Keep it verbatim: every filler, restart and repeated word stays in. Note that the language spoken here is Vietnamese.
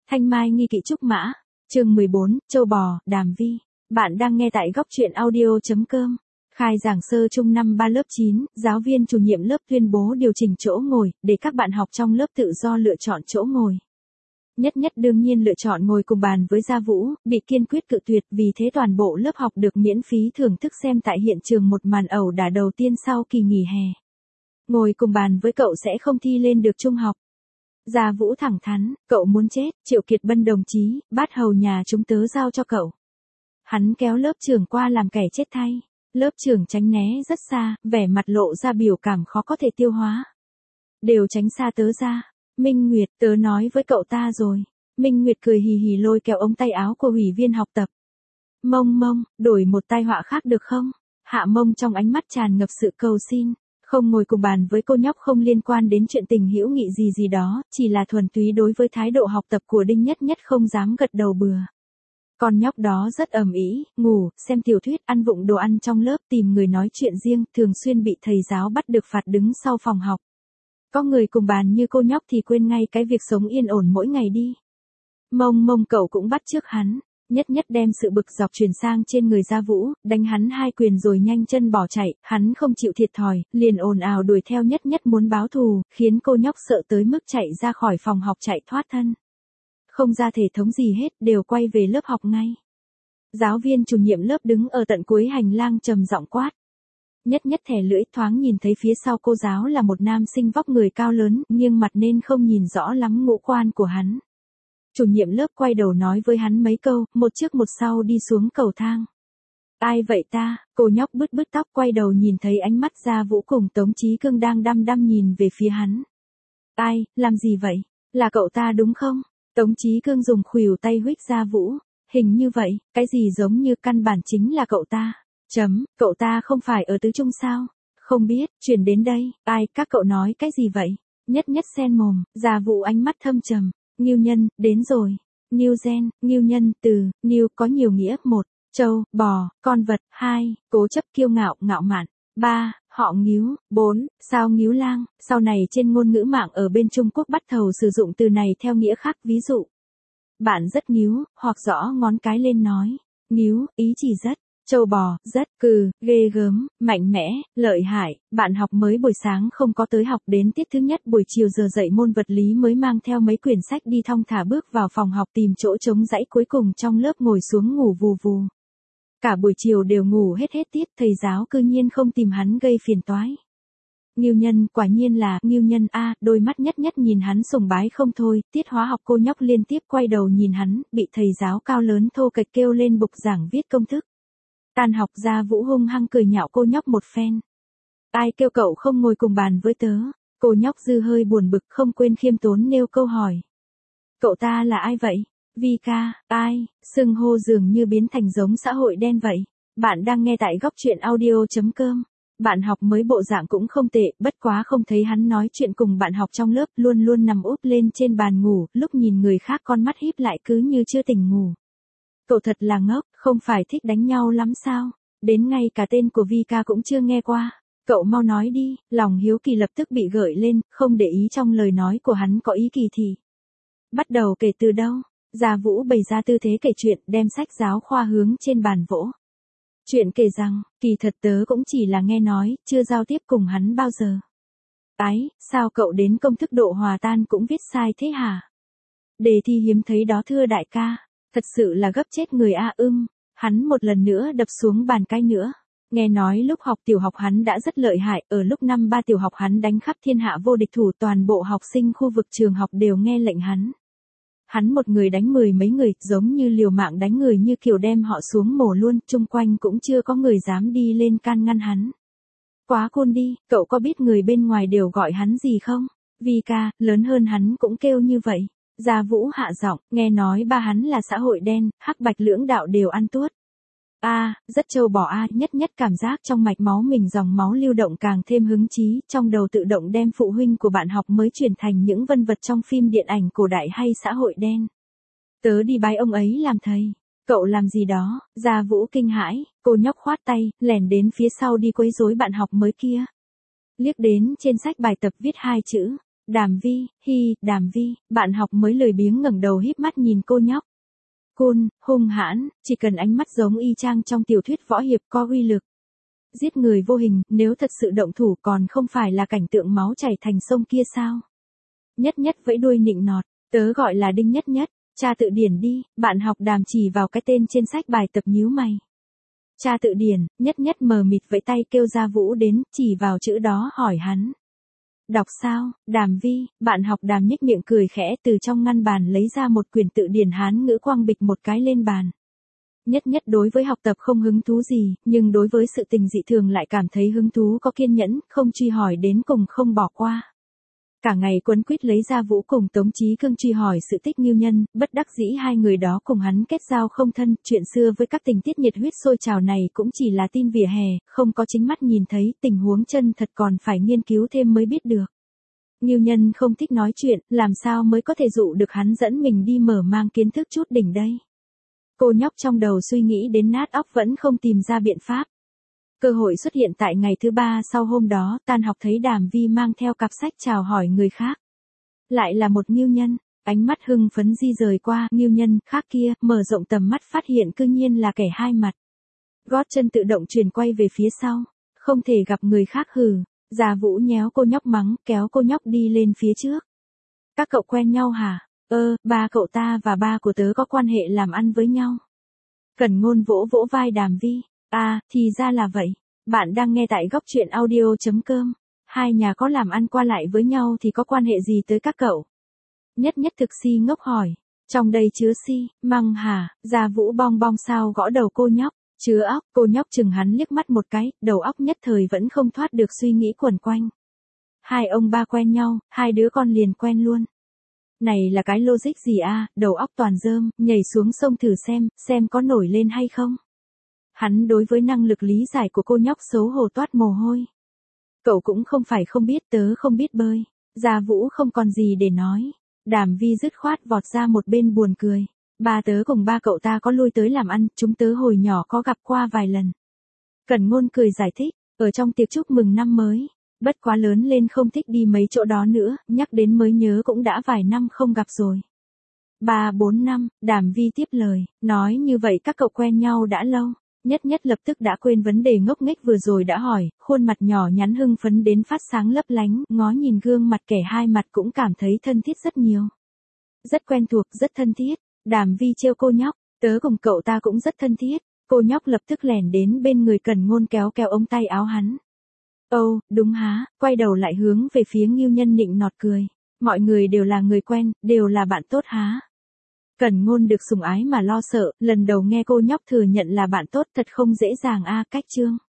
Thanh Mai nghi kỵ trúc mã, chương mười bốn, Châu bò, Đàm Vi. Bạn đang nghe tại góc truyện audio.com. Khai giảng sơ trung năm ba lớp chín, giáo viên chủ nhiệm lớp tuyên bố điều chỉnh chỗ ngồi, để các bạn học trong lớp tự do lựa chọn chỗ ngồi. Nhất Nhất đương nhiên lựa chọn ngồi cùng bàn với Gia Vũ, bị kiên quyết cự tuyệt, vì thế toàn bộ lớp học được miễn phí thưởng thức xem tại hiện trường một màn ẩu đả đầu tiên sau kỳ nghỉ hè. Ngồi cùng bàn với cậu sẽ không thi lên được trung học. Gia Vũ thẳng thắn, cậu muốn chết, Triệu Kiệt Bân đồng chí, bát hầu nhà chúng tớ giao cho cậu. Hắn kéo lớp trưởng qua làm kẻ chết thay. Lớp trưởng tránh né rất xa, vẻ mặt lộ ra biểu cảm khó có thể tiêu hóa. Đều tránh xa tớ ra. Minh Nguyệt, tớ nói với cậu ta rồi. Minh Nguyệt cười hì hì lôi kéo ống tay áo của ủy viên học tập. Mông Mông, đổi một tai họa khác được không? Hạ Mông trong ánh mắt tràn ngập sự cầu xin. Không ngồi cùng bàn với cô nhóc không liên quan đến chuyện tình hữu nghị gì gì đó, chỉ là thuần túy đối với thái độ học tập của Đinh Nhất Nhất không dám gật đầu bừa. Con nhóc đó rất ầm ĩ, ngủ, xem tiểu thuyết, ăn vụng đồ ăn trong lớp, tìm người nói chuyện riêng, thường xuyên bị thầy giáo bắt được phạt đứng sau phòng học. Có người cùng bàn như cô nhóc thì quên ngay cái việc sống yên ổn mỗi ngày đi. Mông Mông cậu cũng bắt chước hắn. Nhất Nhất đem sự bực dọc truyền sang trên người Gia Vũ, đánh hắn hai quyền rồi nhanh chân bỏ chạy, hắn không chịu thiệt thòi, liền ồn ào đuổi theo Nhất Nhất muốn báo thù, khiến cô nhóc sợ tới mức chạy ra khỏi phòng học chạy thoát thân. Không ra thể thống gì hết, đều quay về lớp học ngay. Giáo viên chủ nhiệm lớp đứng ở tận cuối hành lang trầm giọng quát. Nhất Nhất thè lưỡi thoáng nhìn thấy phía sau cô giáo là một nam sinh vóc người cao lớn, nghiêng mặt nên không nhìn rõ lắm ngũ quan của hắn. Chủ nhiệm lớp quay đầu nói với hắn mấy câu, một trước một sau đi xuống cầu thang. Ai vậy ta? Cô nhóc bứt bứt tóc quay đầu nhìn thấy ánh mắt Gia Vũ cùng Tống Chí Cương đang đăm đăm nhìn về phía hắn. Ai, làm gì vậy? Là cậu ta đúng không? Tống Chí Cương dùng khuỷu tay huých Gia Vũ. Hình như vậy, cái gì giống như căn bản chính là cậu ta. Chấm, cậu ta không phải ở tứ trung sao? Không biết, chuyển đến đây, ai, các cậu nói cái gì vậy? Nhất Nhất sen mồm, Gia Vũ ánh mắt thâm trầm. Ngưu nhân, đến rồi. Ngưu gen, ngưu nhân, từ, ngưu có nhiều nghĩa. Một, châu, bò, con vật. Hai, cố chấp kiêu ngạo, ngạo mạn. Ba, họ Ngưu. Bốn, sao Ngưu lang. Sau này trên ngôn ngữ mạng ở bên Trung Quốc bắt đầu sử dụng từ này theo nghĩa khác, ví dụ. Bạn rất Ngưu, hoặc rõ ngón cái lên nói. Ngưu, ý chỉ rất. Châu bò, rất, cừ, ghê gớm, mạnh mẽ, lợi hại. Bạn học mới buổi sáng không có tới học, đến tiết thứ nhất buổi chiều giờ dạy môn vật lý mới mang theo mấy quyển sách đi thong thả bước vào phòng học tìm chỗ trống rãy cuối cùng trong lớp ngồi xuống ngủ vù vù. Cả buổi chiều đều ngủ hết hết tiết, thầy giáo cư nhiên không tìm hắn gây phiền toái. Ngưu nhân, quả nhiên là Ngưu nhân a, đôi mắt Nhất Nhất nhìn hắn sùng bái không thôi. Tiết hóa học cô nhóc liên tiếp quay đầu nhìn hắn, bị thầy giáo cao lớn thô kệch kêu lên bục giảng viết công thức. Tan học Gia Vũ hung hăng cười nhạo cô nhóc một phen. Ai kêu cậu không ngồi cùng bàn với tớ? Cô nhóc dư hơi buồn bực không quên khiêm tốn nêu câu hỏi. Cậu ta là ai vậy? Vi ca, ai? Xưng hô dường như biến thành giống xã hội đen vậy. Bạn đang nghe tại góc truyện audio.com. Bạn học mới bộ dạng cũng không tệ, bất quá không thấy hắn nói chuyện cùng bạn học trong lớp, luôn luôn nằm úp lên trên bàn ngủ, lúc nhìn người khác con mắt híp lại cứ như chưa tỉnh ngủ. Cậu thật là ngốc, không phải thích đánh nhau lắm sao? Đến ngay cả tên của Vi ca cũng chưa nghe qua. Cậu mau nói đi, lòng hiếu kỳ lập tức bị gợi lên, không để ý trong lời nói của hắn có ý kỳ thị. Bắt đầu kể từ đâu? Gia Vũ bày ra tư thế kể chuyện, đem sách giáo khoa hướng trên bàn vỗ. Chuyện kể rằng, kỳ thật tớ cũng chỉ là nghe nói, chưa giao tiếp cùng hắn bao giờ. Ái, sao cậu đến công thức độ hòa tan cũng viết sai thế hả? Đề thi hiếm thấy đó thưa đại ca. Thật sự là gấp chết người a ưm. Hắn một lần nữa đập xuống bàn cái nữa. Nghe nói lúc học tiểu học hắn đã rất lợi hại, ở lúc năm ba tiểu học hắn đánh khắp thiên hạ vô địch thủ, toàn bộ học sinh khu vực trường học đều nghe lệnh hắn. Hắn một người đánh mười mấy người, giống như liều mạng đánh người như kiểu đem họ xuống mổ luôn, chung quanh cũng chưa có người dám đi lên can ngăn hắn. Quá cool đi, cậu có biết người bên ngoài đều gọi hắn gì không? Vi ca, lớn hơn hắn cũng kêu như vậy. Gia Vũ hạ giọng, nghe nói ba hắn là xã hội đen, hắc bạch lưỡng đạo đều ăn tuốt. A, à, rất trâu bò a, Nhất Nhất cảm giác trong mạch máu mình dòng máu lưu động càng thêm hứng chí, trong đầu tự động đem phụ huynh của bạn học mới chuyển thành những vân vật trong phim điện ảnh cổ đại hay xã hội đen. Tớ đi bái ông ấy làm thầy. Cậu làm gì đó? Gia Vũ kinh hãi, cô nhóc khoát tay, lèn đến phía sau đi quấy rối bạn học mới kia. Liếc đến trên sách bài tập viết hai chữ. Đàm Vi, hi, Đàm Vi, bạn học mới lười biếng ngẩng đầu híp mắt nhìn cô nhóc. Côn, hung hãn, chỉ cần ánh mắt giống y chang trong tiểu thuyết võ hiệp có uy lực. Giết người vô hình, nếu thật sự động thủ còn không phải là cảnh tượng máu chảy thành sông kia sao? Nhất Nhất vẫy đuôi nịnh nọt, tớ gọi là Đinh Nhất Nhất, tra tự điển đi, bạn học Đàm chỉ vào cái tên trên sách bài tập nhíu mày. Tra tự điển, Nhất Nhất mờ mịt vẫy tay kêu Gia Vũ đến, chỉ vào chữ đó hỏi hắn. Đọc sao, Đàm Vi, bạn học Đàm nhếch miệng cười khẽ từ trong ngăn bàn lấy ra một quyển tự điển Hán ngữ quăng bịch một cái lên bàn. Nhất Nhất đối với học tập không hứng thú gì, nhưng đối với sự tình dị thường lại cảm thấy hứng thú có kiên nhẫn, không truy hỏi đến cùng không bỏ qua. Cả ngày quấn quýt lấy Gia Vũ cùng Tống Chí Cương truy hỏi sự tích Ngưu Nhân, bất đắc dĩ hai người đó cùng hắn kết giao không thân, chuyện xưa với các tình tiết nhiệt huyết sôi trào này cũng chỉ là tin vỉa hè, không có chính mắt nhìn thấy, tình huống chân thật còn phải nghiên cứu thêm mới biết được. Ngưu Nhân không thích nói chuyện, làm sao mới có thể dụ được hắn dẫn mình đi mở mang kiến thức chút đỉnh đây. Cô nhóc trong đầu suy nghĩ đến nát óc vẫn không tìm ra biện pháp. Cơ hội xuất hiện tại ngày thứ ba sau hôm đó, tan học thấy Đàm Vi mang theo cặp sách chào hỏi người khác. Lại là một Ngưu Nhân, ánh mắt hưng phấn di rời qua Ngưu Nhân khác kia, mở rộng tầm mắt phát hiện cư nhiên là kẻ hai mặt. Gót chân tự động chuyển quay về phía sau, không thể gặp người khác hừ. Gia Vũ nhéo cô nhóc mắng, kéo cô nhóc đi lên phía trước. Các cậu quen nhau hả? Ơ, ba cậu ta và ba của tớ có quan hệ làm ăn với nhau. Cẩn Ngôn vỗ vỗ vai Đàm Vi. À, thì ra là vậy. Bạn đang nghe tại góc truyện audio chấm com. Hai nhà có làm ăn qua lại với nhau thì có quan hệ gì tới các cậu? Nhất Nhất thực si ngốc hỏi. Trong đây chứa si, măng hả? Gia Vũ bong bong sao gõ đầu cô nhóc. Chứa óc, cô nhóc chừng hắn liếc mắt một cái, đầu óc nhất thời vẫn không thoát được suy nghĩ quẩn quanh. Hai ông ba quen nhau, hai đứa con liền quen luôn. Này là cái logic gì a, đầu óc toàn rơm, nhảy xuống sông thử xem, xem có nổi lên hay không. Hắn đối với năng lực lý giải của cô nhóc xấu hổ toát mồ hôi. Cậu cũng không phải không biết, tớ không biết bơi. Gia Vũ không còn gì để nói. Đàm Vi dứt khoát vọt ra một bên buồn cười. Ba tớ cùng ba cậu ta có lui tới làm ăn, chúng tớ hồi nhỏ có gặp qua vài lần. Cẩn Ngôn cười giải thích, ở trong tiệc chúc mừng năm mới. Bất quá lớn lên không thích đi mấy chỗ đó nữa, nhắc đến mới nhớ cũng đã vài năm không gặp rồi. Ba bốn năm, Đàm Vi tiếp lời, nói như vậy các cậu quen nhau đã lâu. Nhất Nhất lập tức đã quên vấn đề ngốc nghếch vừa rồi đã hỏi, khuôn mặt nhỏ nhắn hưng phấn đến phát sáng lấp lánh, ngó nhìn gương mặt kẻ hai mặt cũng cảm thấy thân thiết rất nhiều. Rất quen thuộc, rất thân thiết. Đàm Vi trêu cô nhóc, tớ cùng cậu ta cũng rất thân thiết. Cô nhóc lập tức lẻn đến bên người Cẩn Ngôn kéo kéo ống tay áo hắn. Ồ, oh, đúng há, quay đầu lại hướng về phía Ngưu Nhân nịnh nọt cười. Mọi người đều là người quen, đều là bạn tốt há. Cẩn Ngôn được sủng ái mà lo sợ, lần đầu nghe cô nhóc thừa nhận là bạn tốt thật không dễ dàng a, cách chương.